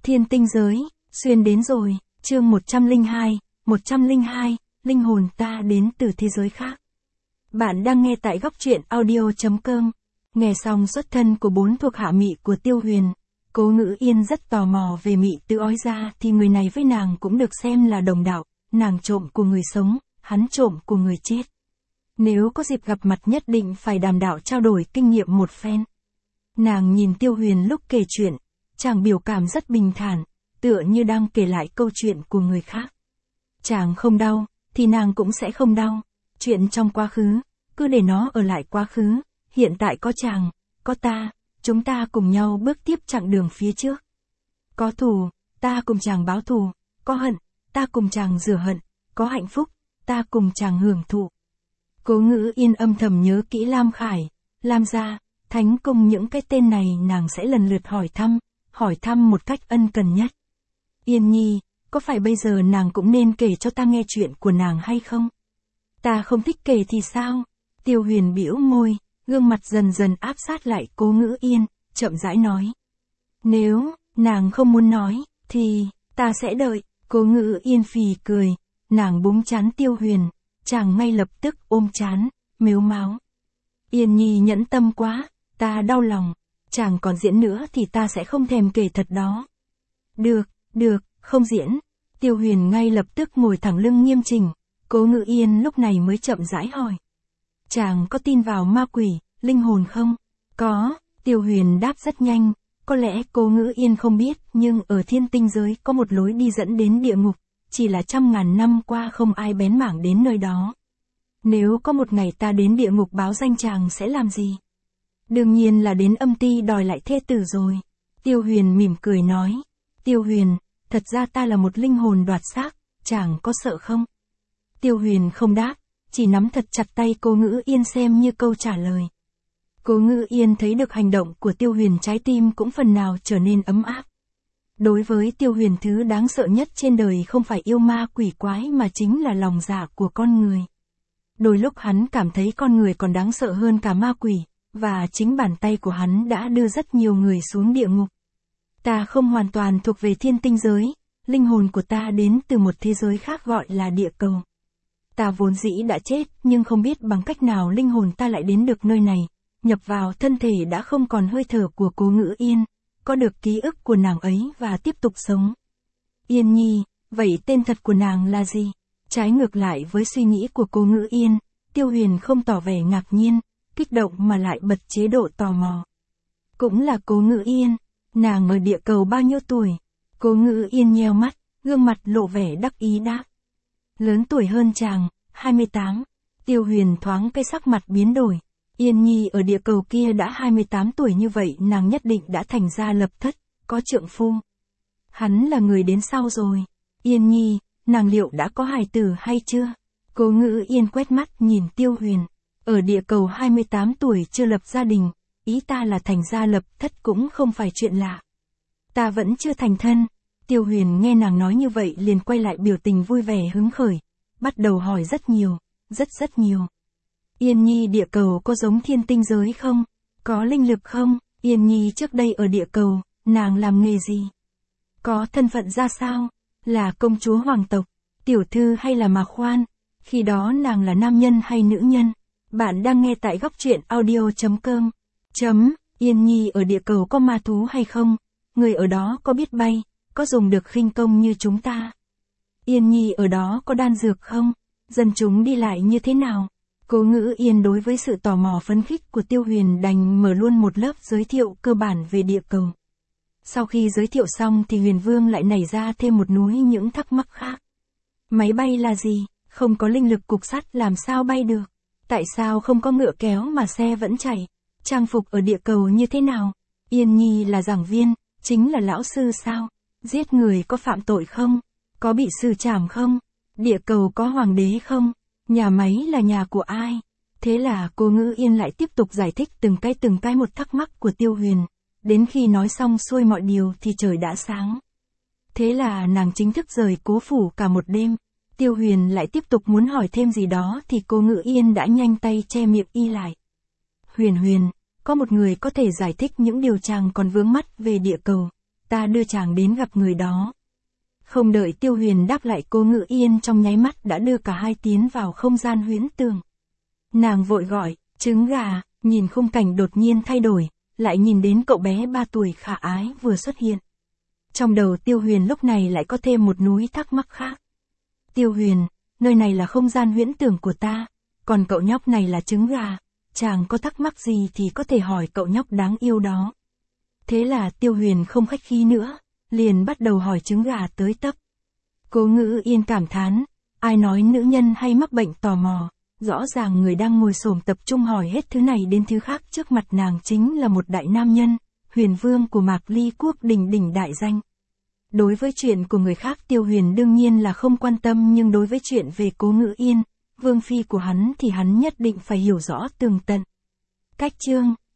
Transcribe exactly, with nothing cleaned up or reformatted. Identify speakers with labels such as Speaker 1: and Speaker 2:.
Speaker 1: Thiên tinh giới, xuyên đến rồi, chương một trăm lẻ hai, một trăm lẻ hai, linh hồn ta đến từ thế giới khác. Bạn đang nghe tại góc truyện audio chấm com. Nghe xong xuất thân của bốn thuộc hạ Mị của Tiêu Huyền, Cố Ngữ Yên rất tò mò về Mị tự ói ra thì người này với nàng cũng được xem là đồng đạo, nàng trộm của người sống, hắn trộm của người chết. Nếu có dịp gặp mặt nhất định phải đàm đạo trao đổi kinh nghiệm một phen. Nàng nhìn Tiêu Huyền lúc kể chuyện, chàng biểu cảm rất bình thản, tựa như đang kể lại câu chuyện của người khác. Chàng không đau, thì nàng cũng sẽ không đau. Chuyện trong quá khứ, cứ để nó ở lại quá khứ. Hiện tại có chàng, có ta, chúng ta cùng nhau bước tiếp chặng đường phía trước. Có thù, ta cùng chàng báo thù. Có hận, ta cùng chàng rửa hận. Có hạnh phúc, ta cùng chàng hưởng thụ. Cố Ngữ Yên âm thầm nhớ kỹ Lam Khải, Lam gia, Thánh Cung, những cái tên này nàng sẽ lần lượt hỏi thăm, hỏi thăm một cách ân cần nhất. Yên Nhi, có phải bây giờ nàng cũng nên kể cho ta nghe chuyện của nàng hay không? Ta không thích kể thì sao? Tiêu Huyền bĩu môi, gương mặt dần dần áp sát lại Cố Ngữ Yên, chậm rãi nói. Nếu, nàng không muốn nói, thì, ta sẽ đợi. Cố Ngữ Yên phì cười, nàng búng trán Tiêu Huyền, chàng ngay lập tức ôm trán, mếu máo. Yên Nhi nhẫn tâm quá, ta đau lòng, chàng còn diễn nữa thì ta sẽ không thèm kể thật đó. Được, được, không diễn. Tiêu Huyền ngay lập tức ngồi thẳng lưng nghiêm chỉnh. Cố Ngữ Yên lúc này mới chậm rãi hỏi. Chàng có tin vào ma quỷ, linh hồn không? Có, Tiêu Huyền đáp rất nhanh. Có lẽ Cố Ngữ Yên không biết, nhưng ở thiên tinh giới có một lối đi dẫn đến địa ngục, chỉ là trăm ngàn năm qua không ai bén mảng đến nơi đó. Nếu có một ngày ta đến địa ngục báo danh, chàng sẽ làm gì? Đương nhiên là đến âm ti đòi lại thê tử rồi. Tiêu Huyền mỉm cười nói. Tiêu Huyền, thật ra ta là một linh hồn đoạt xác, chàng có sợ không? Tiêu Huyền không đáp, chỉ nắm thật chặt tay Cố Ngữ Yên xem như câu trả lời. Cố Ngữ Yên thấy được hành động của Tiêu Huyền, trái tim cũng phần nào trở nên ấm áp. Đối với Tiêu Huyền, thứ đáng sợ nhất trên đời không phải yêu ma quỷ quái mà chính là lòng dạ của con người. Đôi lúc hắn cảm thấy con người còn đáng sợ hơn cả ma quỷ, và chính bàn tay của hắn đã đưa rất nhiều người xuống địa ngục. Ta không hoàn toàn thuộc về thiên tinh giới, linh hồn của ta đến từ một thế giới khác gọi là địa cầu. Ta vốn dĩ đã chết, nhưng không biết bằng cách nào linh hồn ta lại đến được nơi này, nhập vào thân thể đã không còn hơi thở của Cố Ngữ Yên, có được ký ức của nàng ấy và tiếp tục sống. Yên Nhi, vậy tên thật của nàng là gì? Trái ngược lại với suy nghĩ của Cố Ngữ Yên, Tiêu Huyền không tỏ vẻ ngạc nhiên, kích động mà lại bật chế độ tò mò. Cũng là Cố Ngữ Yên, nàng ở địa cầu bao nhiêu tuổi? Cố Ngữ Yên nheo mắt, gương mặt lộ vẻ đắc ý đáp. Lớn tuổi hơn chàng, hai mươi tám. Tiêu Huyền thoáng cái sắc mặt biến đổi. Yên Nhi ở địa cầu kia đã hai mươi tám tuổi, như vậy nàng nhất định đã thành gia lập thất, có trượng phu. Hắn là người đến sau rồi. Yên Nhi, nàng liệu đã có hài tử hay chưa? Cố Ngữ Yên quét mắt nhìn Tiêu Huyền. Ở địa cầu hai mươi tám tuổi chưa lập gia đình, ý ta là thành gia lập thất cũng không phải chuyện lạ. Ta vẫn chưa thành thân. Tiêu Huyền nghe nàng nói như vậy liền quay lại biểu tình vui vẻ hứng khởi, bắt đầu hỏi rất nhiều, rất rất nhiều. Yên Nhi, địa cầu có giống thiên tinh giới không? Có linh lực không? Yên Nhi trước đây ở địa cầu, nàng làm nghề gì? Có thân phận ra sao? Là công chúa hoàng tộc, tiểu thư hay là mạc khoan? Khi đó nàng là nam nhân hay nữ nhân? Bạn đang nghe tại góc truyện audio chấm com. Chấm, Yên Nhi ở địa cầu có ma thú hay không? Người ở đó có biết bay, có dùng được khinh công như chúng ta? Yên Nhi ở đó có đan dược không? Dân chúng đi lại như thế nào? Cố Ngữ Yên đối với sự tò mò phấn khích của Tiêu Huyền đành mở luôn một lớp giới thiệu cơ bản về địa cầu. Sau khi giới thiệu xong thì Huyền Vương lại nảy ra thêm một núi những thắc mắc khác. Máy bay là gì? Không có linh lực cục sắt làm sao bay được? Tại sao không có ngựa kéo mà xe vẫn chạy? Trang phục ở địa cầu như thế nào? Yên Nhi là giảng viên, chính là lão sư sao? Giết người có phạm tội không? Có bị xử trảm không? Địa cầu có hoàng đế không? Nhà máy là nhà của ai? Thế là Cố Ngữ Yên lại tiếp tục giải thích từng cái từng cái một thắc mắc của Tiêu Huyền. Đến khi nói xong xuôi mọi điều thì trời đã sáng. Thế là nàng chính thức rời Cố phủ cả một đêm. Tiêu Huyền lại tiếp tục muốn hỏi thêm gì đó thì Cố Ngữ Yên đã nhanh tay che miệng y lại. Huyền Huyền, có một người có thể giải thích những điều chàng còn vướng mắc về địa cầu. ta đưa chàng đến gặp người đó. Không đợi Tiêu Huyền đáp lại, Cố Ngữ Yên trong nháy mắt đã đưa cả hai tiến vào không gian huyễn tưởng. Nàng vội gọi, trứng gà, nhìn khung cảnh đột nhiên thay đổi, lại nhìn đến cậu bé ba tuổi khả ái vừa xuất hiện. Trong đầu Tiêu Huyền lúc này lại có thêm một núi thắc mắc khác. Tiêu Huyền, nơi này là không gian huyễn tưởng của ta, còn cậu nhóc này là trứng gà, chàng có thắc mắc gì thì có thể hỏi cậu nhóc đáng yêu đó. Thế là Tiêu Huyền không khách khí nữa, liền bắt đầu hỏi trứng gà tới tấp. Cố Ngữ Yên cảm thán, ai nói nữ nhân hay mắc bệnh tò mò, rõ ràng người đang ngồi xổm tập trung hỏi hết thứ này đến thứ khác trước mặt nàng chính là một đại nam nhân, Huyền Vương của Mạc Ly Quốc đỉnh đỉnh đại danh. Đối với chuyện của người khác Tiêu Huyền đương nhiên là không quan tâm, nhưng đối với chuyện về Cố Ngữ Yên, vương phi của hắn thì hắn nhất định phải hiểu rõ tường tận. Cách chương